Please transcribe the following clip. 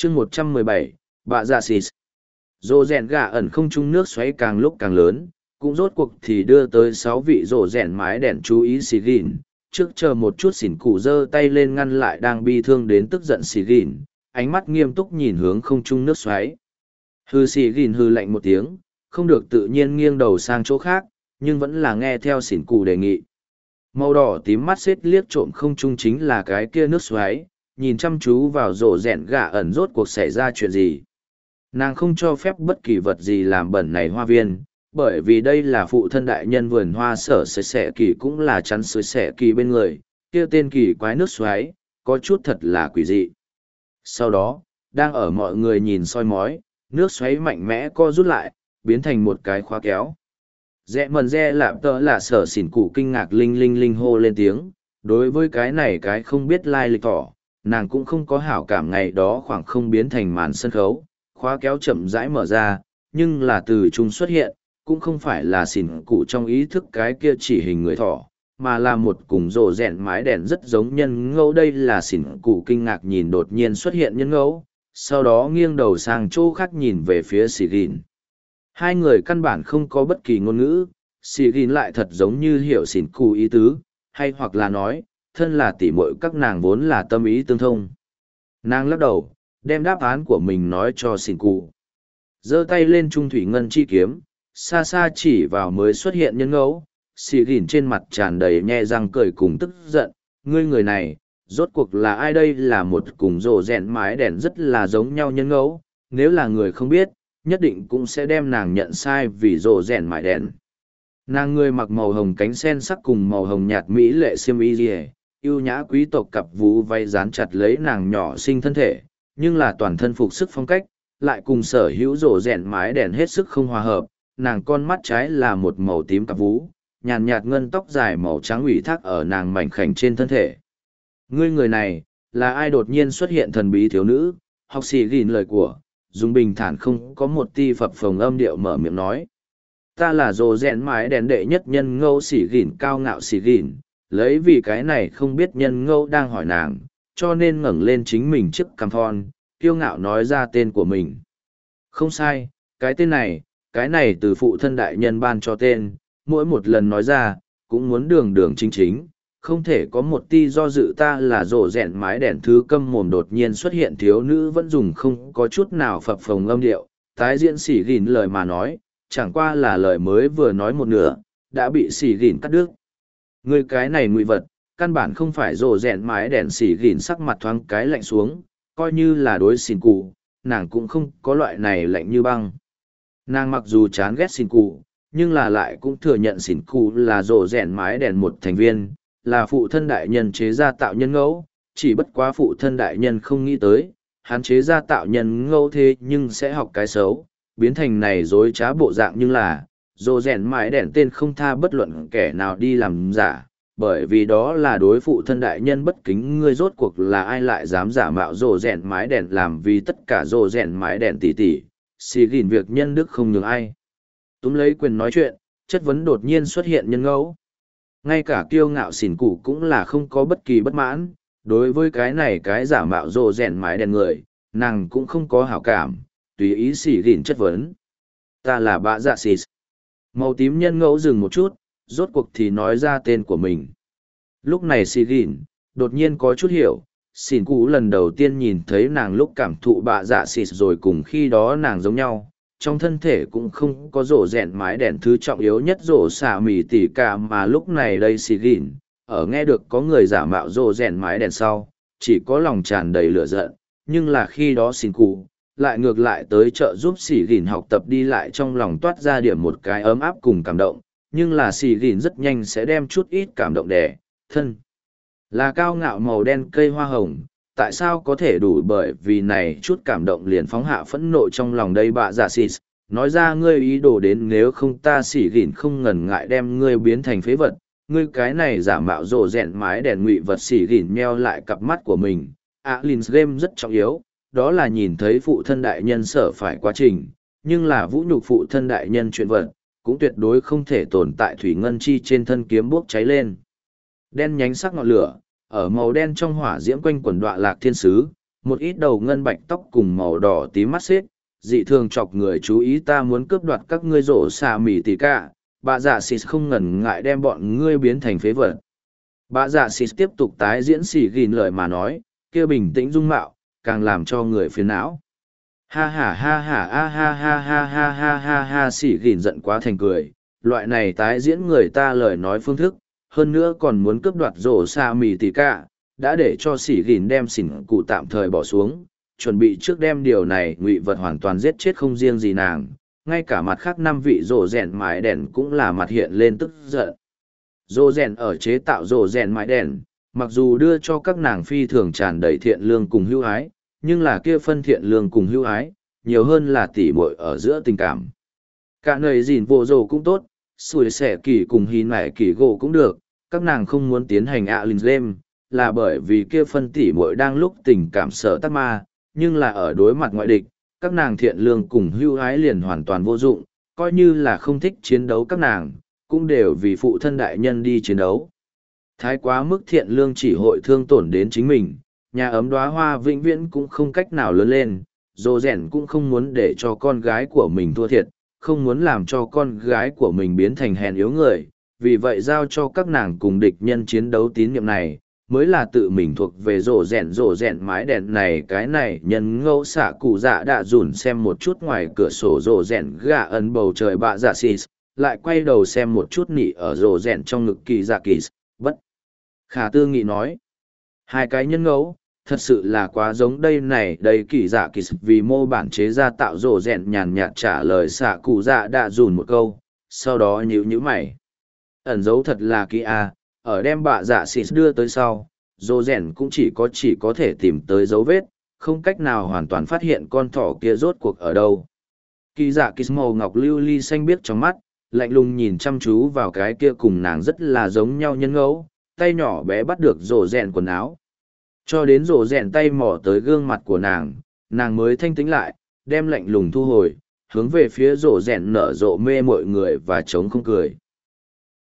chương 117, bạ dạ xịt. Rồ rèn gà ẩn không trung nước xoáy càng lúc càng lớn, cũng rốt cuộc thì đưa tới 6 vị rồ rèn mái đèn chú ý xì gìn. Trước chờ một chút xỉn cụ giơ tay lên ngăn lại đang bi thương đến tức giận xì gìn, ánh mắt nghiêm túc nhìn hướng không trung nước xoáy. Hư xì gìn hư lạnh một tiếng, không được tự nhiên nghiêng đầu sang chỗ khác, nhưng vẫn là nghe theo xỉn cụ đề nghị. Màu đỏ tím mắt xếp liếc trộm không trung chính là cái kia nước xoáy, nhìn chăm chú vào rổ rẹn gà ẩn rốt cuộc xảy ra chuyện gì. Nàng không cho phép bất kỳ vật gì làm bẩn này hoa viên, bởi vì đây là phụ thân đại nhân vườn hoa sở sợi sẻ kỳ cũng là chắn sợi sẻ kỳ bên người, kia tên kỳ quái nước xoáy, có chút thật là quỷ dị. Sau đó, đang ở mọi người nhìn soi mói, nước xoáy mạnh mẽ co rút lại, biến thành một cái khóa kéo. Rẽ mần re lạp tợ là sở xỉn cụ kinh ngạc linh linh linh hô lên tiếng, đối với cái này cái không biết lai lịch tỏ, nàng cũng không có hảo cảm ngày đó khoảng không biến thành màn sân khấu, khóa kéo chậm rãi mở ra, nhưng là từ chung xuất hiện, cũng không phải là xỉn cụ trong ý thức cái kia chỉ hình người thỏ, mà là một cùng rồ rèn mái đèn rất giống nhân ngẫu. Đây là xỉn cụ kinh ngạc nhìn đột nhiên xuất hiện nhân ngẫu, sau đó nghiêng đầu sang chỗ khác nhìn về phía xỉ gìn. Hai người căn bản không có bất kỳ ngôn ngữ, xỉ gìn lại thật giống như hiểu xỉn cụ ý tứ, hay hoặc là nói, thân là tỉ muội các nàng vốn là tâm ý tương thông. Nàng lắc đầu, đem đáp án của mình nói cho xỉn cụ. Giơ tay lên trung thủy ngân chi kiếm, xa xa chỉ vào mới xuất hiện nhân ngẫu, xỉ gìn trên mặt tràn đầy nhe răng cười cùng tức giận. Ngươi người này, rốt cuộc là ai? Đây là một cùng rồ rèn mái đèn rất là giống nhau nhân ngẫu, nếu là người không biết, nhất định cũng sẽ đem nàng nhận sai vì rồ rèn mái đèn. Nàng người mặc màu hồng cánh sen sắc cùng màu hồng nhạt mỹ lệ xiêm y rìa, yêu nhã quý tộc cặp vú váy dán chặt lấy nàng nhỏ xinh thân thể, nhưng là toàn thân phục sức phong cách, lại cùng sở hữu rồ rèn mái đèn hết sức không hòa hợp. Nàng con mắt trái là một màu tím cặp vú, nhàn nhạt ngân tóc dài màu trắng ủy thác ở nàng mảnh khảnh trên thân thể. Ngươi người này, là ai? Đột nhiên xuất hiện thần bí thiếu nữ, học sĩ gìn lời của, dùng bình thản không có một ti phập phồng âm điệu mở miệng nói. Ta là rồ rèn mái đèn đệ nhất nhân ngẫu sĩ gìn cao ngạo sĩ gìn, lấy vì cái này không biết nhân ngẫu đang hỏi nàng, cho nên ngẩng lên chính mình trước cằm thon, kiêu ngạo nói ra tên của mình. Không sai, cái tên này, cái này từ phụ thân đại nhân ban cho tên, mỗi một lần nói ra, cũng muốn đường đường chính chính, không thể có một ti do dự. Ta là rồ rèn mái đèn thứ câm mồm. Đột nhiên xuất hiện thiếu nữ vẫn dùng không có chút nào phập phồng âm điệu, tái diễn xỉ gìn lời mà nói, chẳng qua là lời mới vừa nói một nửa, đã bị xỉ gìn cắt đứt. Người cái này ngụy vật, căn bản không phải rồ rèn mái đèn. Xỉ gìn sắc mặt thoáng cái lạnh xuống, coi như là đối xỉn cụ, nàng cũng không có loại này lạnh như băng. Nàng mặc dù chán ghét xỉn cụ, nhưng là lại cũng thừa nhận xỉn cụ là rồ rèn mái đèn một thành viên, là phụ thân đại nhân chế ra tạo nhân ngẫu, chỉ bất quá phụ thân đại nhân không nghĩ tới, hắn chế ra tạo nhân ngẫu thế nhưng sẽ học cái xấu, biến thành này dối trá bộ dạng. Nhưng là, rồ rèn mái đèn tên không tha bất luận kẻ nào đi làm giả, bởi vì đó là đối phụ thân đại nhân bất kính. Ngươi rốt cuộc là ai lại dám giả mạo rồ rèn mái đèn làm vì tất cả rồ rèn mái đèn tỉ tỉ, xì gìn việc nhân đức không nhường ai. Túm lấy quyền nói chuyện, chất vấn đột nhiên xuất hiện nhân ngẫu. Ngay cả kiêu ngạo xỉn cụ cũng là không có bất kỳ bất mãn, đối với cái này cái giả mạo rồ rèn mái đèn người, nàng cũng không có hảo cảm, tùy ý xỉ gìn chất vấn. Ta là bạ dạ xịt. Màu tím nhân ngẫu dừng một chút, rốt cuộc thì nói ra tên của mình. Lúc này xỉ gìn đột nhiên có chút hiểu, xỉn cụ lần đầu tiên nhìn thấy nàng lúc cảm thụ bạ dạ xịt rồi cùng khi đó nàng giống nhau, trong thân thể cũng không có rổ rèn mái đèn thứ trọng yếu nhất rổ xả mì tỉ cả. Mà lúc này đây xì gìn ở nghe được có người giả mạo rổ rèn mái đèn sau, chỉ có lòng tràn đầy lửa giận, nhưng là khi đó xỉn cụ lại ngược lại tới trợ giúp xì gìn học tập đi lại, trong lòng toát ra điểm một cái ấm áp cùng cảm động. Nhưng là xì gìn rất nhanh sẽ đem chút ít cảm động đẻ thân là cao ngạo màu đen cây hoa hồng, tại sao có thể đủ? Bởi vì này chút cảm động liền phóng hạ phẫn nộ trong lòng. Đây bạ dạ xịt, nói ra ngươi ý đồ đến, nếu không ta xỉ gìn không ngần ngại đem ngươi biến thành phế vật. Ngươi cái này giả mạo rồ rèn mái đèn ngụy vật. Xỉ gìn meo lại cặp mắt của mình. Alins game rất trọng yếu, đó là nhìn thấy phụ thân đại nhân sở phải quá trình, nhưng là vũ nhục phụ thân đại nhân chuyện vật, cũng tuyệt đối không thể tồn tại. Thủy ngân chi trên thân kiếm bốc cháy lên đen nhánh sắc ngọn lửa, ở màu đen trong hỏa diễm quanh quần đọa lạc thiên sứ, một ít đầu ngân bạch tóc cùng màu đỏ tím mắt xếp, dị thường chọc người chú ý. Ta muốn cướp đoạt các ngươi rổ xạ mỉ tỉ cả, bà dạ xịt không ngần ngại đem bọn ngươi biến thành phế vật. Bà dạ xịt tiếp tục tái diễn xỉ gìn lời mà nói, kia bình tĩnh dung mạo, càng làm cho người phiền não. Ha ha ha ha ha ha ha ha ha ha ha ha, xỉ gìn giận quá thành cười, loại này tái diễn người ta lời nói phương thức, hơn nữa còn muốn cướp đoạt rổ xạ mỉ tỉ cả, đã để cho xỉ gìn đem xỉn cụ tạm thời bỏ xuống, chuẩn bị trước đem điều này ngụy vật hoàn toàn giết chết không riêng gì nàng, ngay cả mặt khác 5 vị rổ rèn mái đèn cũng là mặt hiện lên tức giận. Rổ rèn ở chế tạo rổ rèn mái đèn, mặc dù đưa cho các nàng phi thường tràn đầy thiện lương cùng hữu ái, nhưng là kia phân thiện lương cùng hữu ái, nhiều hơn là tỉ muội ở giữa tình cảm. Cả nơi gìn vô rổ cũng tốt, sủi xẻ kỳ cùng hìn mải kỳ gỗ cũng được, các nàng không muốn tiến hành linh game, là bởi vì kia phân tỉ muội đang lúc tình cảm sợ tắc ma, nhưng là ở đối mặt ngoại địch, các nàng thiện lương cùng hưu ái liền hoàn toàn vô dụng, coi như là không thích chiến đấu các nàng, cũng đều vì phụ thân đại nhân đi chiến đấu. Thái quá mức thiện lương chỉ hội thương tổn đến chính mình, nhà ấm đóa hoa vĩnh viễn cũng không cách nào lớn lên, dô rèn cũng không muốn để cho con gái của mình thua thiệt, không muốn làm cho con gái của mình biến thành hèn yếu người, vì vậy giao cho các nàng cùng địch nhân chiến đấu tín nhiệm này, mới là tự mình thuộc về rổ rèn mái đèn này. Cái này nhân ngẫu xạ cụ dạ đã dùn xem một chút ngoài cửa sổ rổ rèn gà ấn bầu trời bạ dạ xì, lại quay đầu xem một chút nị ở rổ rèn trong ngực kỳ dạ kỳ, bất khả tư nghị nói. Hai cái nhân ngẫu, thật sự là quá giống đây này. Đây kỳ dạ kỳ vì mô bản chế ra tạo rổ rèn nhàn nhạt trả lời xạ cụ dạ đã dùn một câu, sau đó nhíu mày. Ẩn dấu thật là kỳ a. Ở đem bạ dạ xịt đưa tới sau, dô rèn cũng chỉ có thể tìm tới dấu vết, không cách nào hoàn toàn phát hiện con thỏ kia rốt cuộc ở đâu. Kỳ dạ kỳ màu ngọc lưu ly xanh biếc trong mắt, lạnh lùng nhìn chăm chú vào cái kia cùng nàng rất là giống nhau nhân ngẫu, tay nhỏ bé bắt được rổ rèn quần áo. Cho đến rổ rèn tay mò tới gương mặt của nàng mới thanh tĩnh lại, đem lạnh lùng thu hồi, hướng về phía rổ rèn nở rộ mê mọi người và trống không cười.